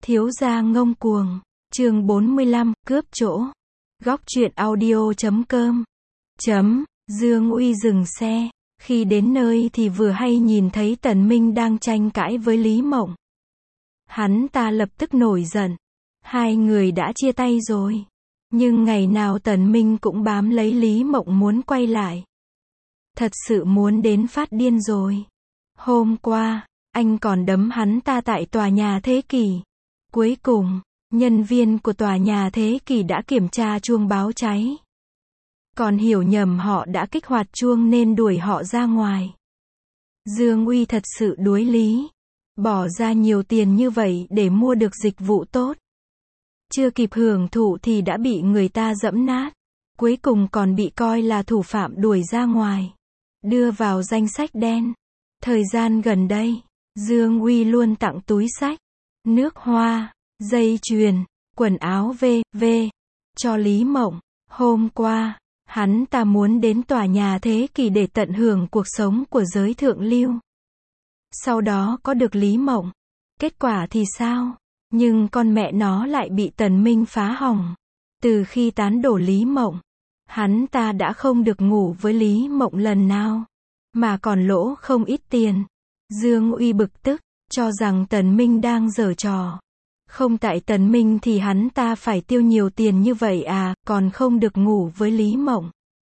Thiếu gia ngông cuồng, chương 45, cướp chỗ. Góc truyện audio.com. Dương Uy dừng xe. Khi đến nơi thì vừa hay nhìn thấy Tần Minh đang tranh cãi với Lý Mộng. Hắn ta lập tức nổi giận. Hai người đã chia tay rồi. Nhưng ngày nào Tần Minh cũng bám lấy Lý Mộng muốn quay lại. Thật sự muốn đến phát điên rồi. Hôm qua, anh còn đấm hắn ta tại tòa nhà Thế Kỷ. Cuối cùng, nhân viên của tòa nhà Thế Kỷ đã kiểm tra chuông báo cháy. Còn hiểu nhầm họ đã kích hoạt chuông nên đuổi họ ra ngoài. Dương Uy thật sự đuối lý. Bỏ ra nhiều tiền như vậy để mua được dịch vụ tốt. Chưa kịp hưởng thụ thì đã bị người ta giẫm nát. Cuối cùng còn bị coi là thủ phạm đuổi ra ngoài. Đưa vào danh sách đen. Thời gian gần đây, Dương Uy luôn tặng túi xách, nước hoa, dây chuyền, quần áo v.v. cho Lý Mộng. Hôm qua, hắn ta muốn đến tòa nhà Thế Kỷ để tận hưởng cuộc sống của giới thượng lưu. Sau đó có được Lý Mộng. Kết quả thì sao? Nhưng con mẹ nó lại bị Tần Minh phá hỏng. Từ khi tán đổ Lý Mộng, hắn ta đã không được ngủ với Lý Mộng lần nào, mà còn lỗ không ít tiền. Dương Uy bực tức, cho rằng Tần Minh đang giở trò. Không tại Tần Minh thì hắn ta phải tiêu nhiều tiền như vậy à, còn không được ngủ với Lý Mộng.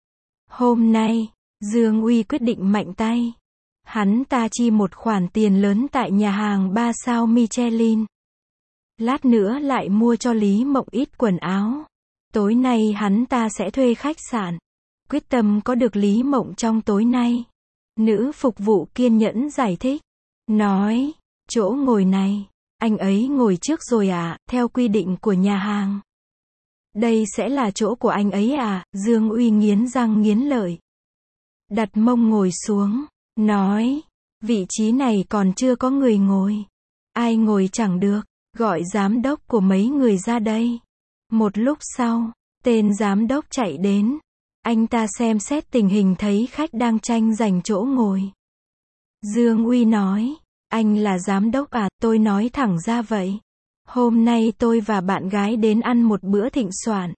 Hôm nay, Dương Uy quyết định mạnh tay. Hắn ta chi một khoản tiền lớn tại nhà hàng 3 sao Michelin. Lát nữa lại mua cho Lý Mộng ít quần áo. Tối nay hắn ta sẽ thuê khách sạn. Quyết tâm có được Lý Mộng trong tối nay. Nữ phục vụ kiên nhẫn giải thích. Nói, chỗ ngồi này, anh ấy ngồi trước rồi à, theo quy định của nhà hàng. Đây sẽ là chỗ của anh ấy à, Dương Uy nghiến răng nghiến lợi. Đặt mông ngồi xuống, nói, vị trí này còn chưa có người ngồi. Ai ngồi chẳng được, gọi giám đốc của mấy người ra đây. Một lúc sau, tên giám đốc chạy đến. Anh ta xem xét tình hình thấy khách đang tranh giành chỗ ngồi. Dương Uy nói, anh là giám đốc à, tôi nói thẳng ra vậy. Hôm nay tôi và bạn gái đến ăn một bữa thịnh soạn.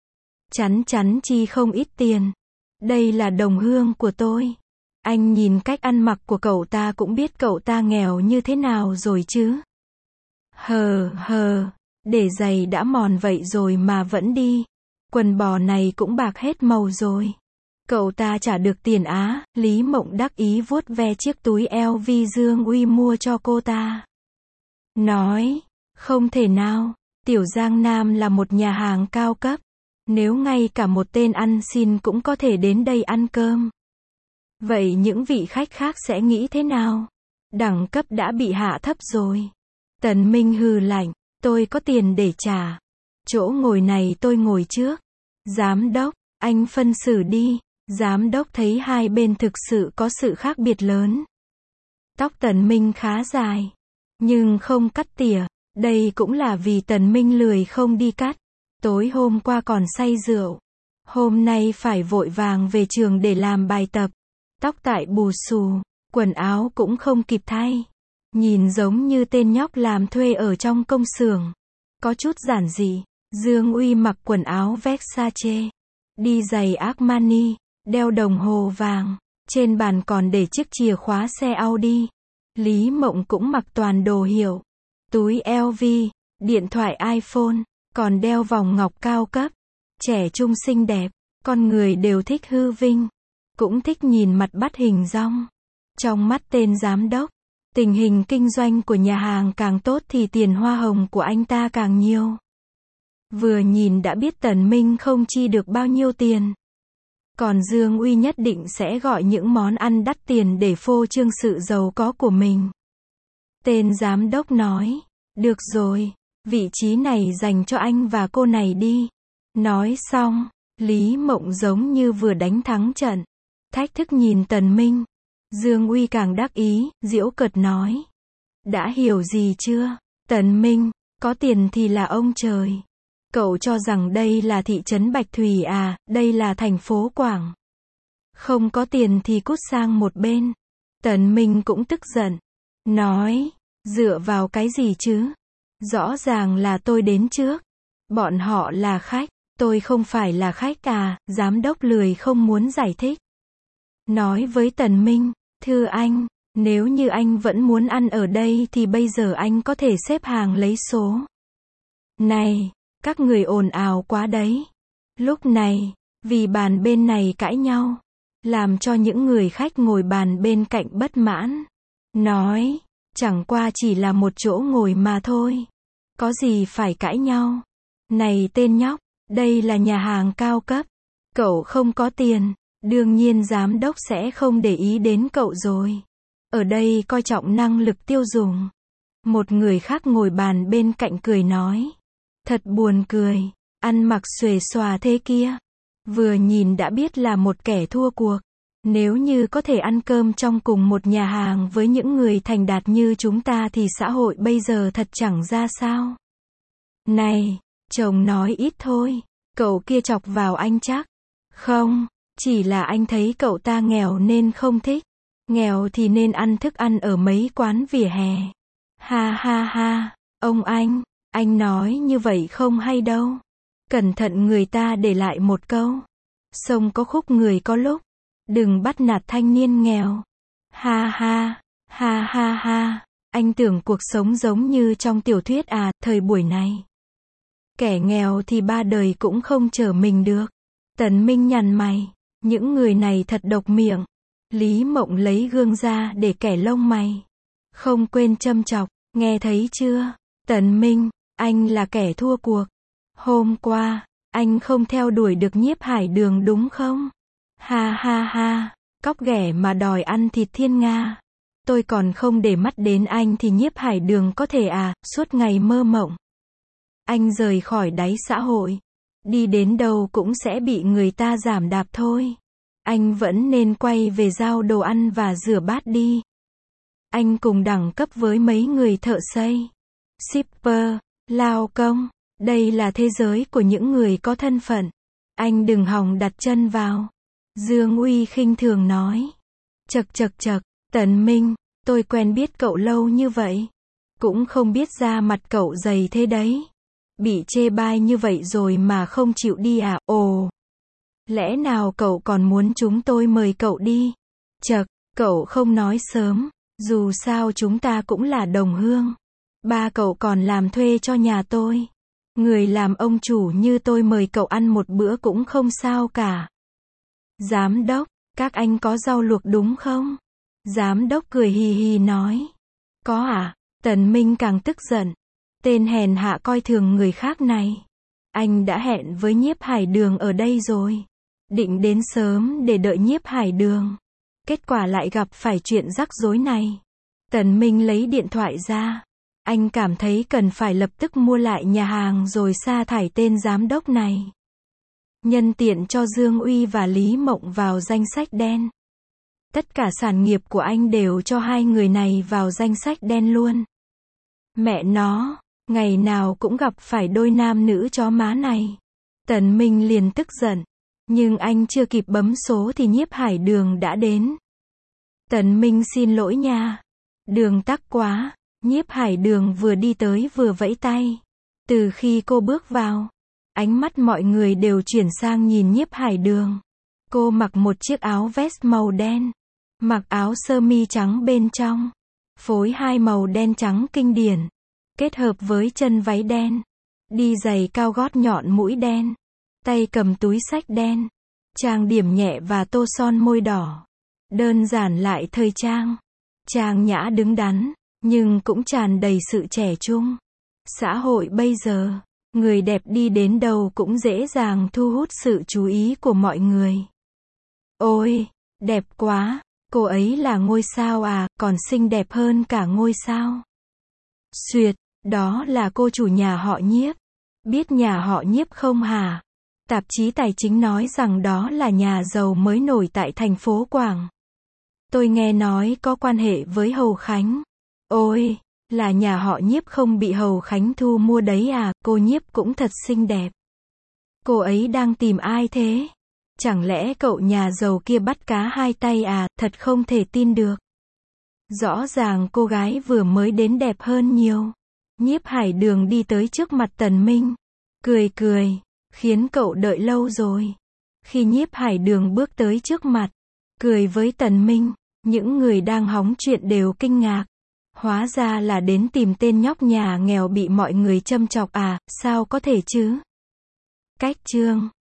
Chắn chi không ít tiền. Đây là đồng hương của tôi. Anh nhìn cách ăn mặc của cậu ta cũng biết cậu ta nghèo như thế nào rồi chứ. Để giày đã mòn vậy rồi mà vẫn đi. Quần bò này cũng bạc hết màu rồi. Cậu ta trả được tiền á, Lý Mộng đắc ý vuốt ve chiếc túi LV Dương Uy mua cho cô ta. Nói, không thể nào, Tiểu Giang Nam là một nhà hàng cao cấp. Nếu ngay cả một tên ăn xin cũng có thể đến đây ăn cơm. Vậy những vị khách khác sẽ nghĩ thế nào? Đẳng cấp đã bị hạ thấp rồi. Tần Minh hừ lạnh, tôi có tiền để trả. Chỗ ngồi này tôi ngồi trước. Giám đốc, anh phân xử đi. Giám đốc thấy hai bên thực sự có sự khác biệt lớn. Tóc Tần Minh khá dài, nhưng không cắt tỉa. Đây cũng là vì Tần Minh lười không đi cắt. Tối hôm qua còn say rượu. Hôm nay phải vội vàng về trường để làm bài tập. Tóc tại bù xù, quần áo cũng không kịp thay. Nhìn giống như tên nhóc làm thuê ở trong công xưởng. Có chút giản dị. Dương Uy mặc quần áo Versace, đi giày Armani, đeo đồng hồ vàng. Trên bàn còn để chiếc chìa khóa xe Audi. Lý Mộng cũng mặc toàn đồ hiệu. Túi LV, điện thoại iPhone, còn đeo vòng ngọc cao cấp. Trẻ trung xinh đẹp, con người đều thích hư vinh. Cũng thích nhìn mặt bắt hình dong. Trong mắt tên giám đốc, tình hình kinh doanh của nhà hàng càng tốt thì tiền hoa hồng của anh ta càng nhiều. Vừa nhìn đã biết Tần Minh không chi được bao nhiêu tiền. Còn Dương Uy nhất định sẽ gọi những món ăn đắt tiền để phô trương sự giàu có của mình. Tên giám đốc nói, được rồi, vị trí này dành cho anh và cô này đi. Nói xong, Lý Mộng giống như vừa đánh thắng trận. Thách thức nhìn Tần Minh. Dương Uy càng đắc ý, giễu cợt nói. Đã hiểu gì chưa? Tần Minh, có tiền thì là ông trời. Cậu cho rằng đây là thị trấn Bạch Thủy à, đây là thành phố Quảng. Không có tiền thì cút sang một bên. Tần Minh cũng tức giận. Nói, dựa vào cái gì chứ? Rõ ràng là tôi đến trước. Bọn họ là khách, tôi không phải là khách à, giám đốc lười không muốn giải thích. Nói với Tần Minh, thưa anh, nếu như anh vẫn muốn ăn ở đây thì bây giờ anh có thể xếp hàng lấy số. Này, các người ồn ào quá đấy. Lúc này, vì bàn bên này cãi nhau, làm cho những người khách ngồi bàn bên cạnh bất mãn. Nói, chẳng qua chỉ là một chỗ ngồi mà thôi. Có gì phải cãi nhau. Này tên nhóc, đây là nhà hàng cao cấp. Cậu không có tiền, đương nhiên giám đốc sẽ không để ý đến cậu rồi. Ở đây coi trọng năng lực tiêu dùng. Một người khác ngồi bàn bên cạnh cười nói. Thật buồn cười, ăn mặc xuề xòa thế kia. Vừa nhìn đã biết là một kẻ thua cuộc. Nếu như có thể ăn cơm trong cùng một nhà hàng với những người thành đạt như chúng ta thì xã hội bây giờ thật chẳng ra sao. Này, chồng nói ít thôi. Cậu kia chọc vào anh chắc. Không, chỉ là anh thấy cậu ta nghèo nên không thích. Nghèo thì nên ăn thức ăn ở mấy quán vỉa hè. Ha ha ha, ông anh nói như vậy không hay đâu. Cẩn thận người ta để lại một câu. Sông có khúc người có lúc. Đừng bắt nạt thanh niên nghèo. Ha ha, ha ha ha, anh tưởng cuộc sống giống như trong tiểu thuyết à, thời buổi này. Kẻ nghèo thì ba đời cũng không trở mình được. Tần Minh nhằn mày, những người này thật độc miệng. Lý Mộng lấy gương ra để kẻ lông mày. Không quên châm chọc, nghe thấy chưa? Tần Minh, anh là kẻ thua cuộc. Hôm qua, anh không theo đuổi được Nhiếp Hải Đường đúng không? Ha ha ha, cóc ghẻ mà đòi ăn thịt thiên nga. Tôi còn không để mắt đến anh thì Nhiếp Hải Đường có thể à, suốt ngày mơ mộng. Anh rời khỏi đáy xã hội. Đi đến đâu cũng sẽ bị người ta giảm đạp thôi. Anh vẫn nên quay về giao đồ ăn và rửa bát đi. Anh cùng đẳng cấp với mấy người thợ xây, shipper, lao công. Đây là thế giới của những người có thân phận. Anh đừng hòng đặt chân vào. Dương Uy khinh thường nói. Chậc, Tần Minh, tôi quen biết cậu lâu như vậy. Cũng không biết da mặt cậu dày thế đấy. Bị chê bai như vậy rồi mà không chịu đi à, ồ. Lẽ nào cậu còn muốn chúng tôi mời cậu đi? Chậc, cậu không nói sớm, dù sao chúng ta cũng là đồng hương. Ba cậu còn làm thuê cho nhà tôi. Người làm ông chủ như tôi mời cậu ăn một bữa cũng không sao cả. Giám đốc, các anh có rau luộc đúng không? Giám đốc cười hì hì nói. Có à? Tần Minh càng tức giận. Tên hèn hạ coi thường người khác này. Anh đã hẹn với Nhiếp Hải Đường ở đây rồi. Định đến sớm để đợi Nhiếp Hải Đường. Kết quả lại gặp phải chuyện rắc rối này. Tần Minh lấy điện thoại ra. Anh cảm thấy cần phải lập tức mua lại nhà hàng rồi sa thải tên giám đốc này. Nhân tiện cho Dương Uy và Lý Mộng vào danh sách đen. Tất cả sản nghiệp của anh đều cho hai người này vào danh sách đen luôn. Mẹ nó, ngày nào cũng gặp phải đôi nam nữ chó má này. Tần Minh liền tức giận. Nhưng anh chưa kịp bấm số thì Nhiếp Hải Đường đã đến. Tần Minh xin lỗi nha. Đường tắc quá. Nhiếp Hải Đường vừa đi tới vừa vẫy tay. Từ khi cô bước vào, ánh mắt mọi người đều chuyển sang nhìn Nhiếp Hải Đường. Cô mặc một chiếc áo vest màu đen, mặc áo sơ mi trắng bên trong, phối hai màu đen trắng kinh điển, kết hợp với chân váy đen, đi giày cao gót nhọn mũi đen, tay cầm túi xách đen, trang điểm nhẹ và tô son môi đỏ. Đơn giản lại thời trang, trang nhã đứng đắn, nhưng cũng tràn đầy sự trẻ trung. Xã hội bây giờ, người đẹp đi đến đâu cũng dễ dàng thu hút sự chú ý của mọi người. Ôi, đẹp quá, cô ấy là ngôi sao à, còn xinh đẹp hơn cả ngôi sao. Xuyệt, đó là cô chủ nhà họ Nhiếp. Biết nhà họ Nhiếp không hả? Tạp chí tài chính nói rằng đó là nhà giàu mới nổi tại thành phố Quảng. Tôi nghe nói có quan hệ với Hầu Khánh. Ôi, là nhà họ Nhiếp không bị Hầu Khánh thu mua đấy à, cô Nhiếp cũng thật xinh đẹp. Cô ấy đang tìm ai thế? Chẳng lẽ cậu nhà giàu kia bắt cá hai tay à, thật không thể tin được. Rõ ràng cô gái vừa mới đến đẹp hơn nhiều. Nhiếp Hải Đường đi tới trước mặt Tần Minh. Cười cười. Khiến cậu đợi lâu rồi. Khi Nhiếp Hải Đường bước tới trước mặt. Cười với Tần Minh. Những người đang hóng chuyện đều kinh ngạc. Hóa ra là đến tìm tên nhóc nhà nghèo bị mọi người châm chọc à, sao có thể chứ? Cách chương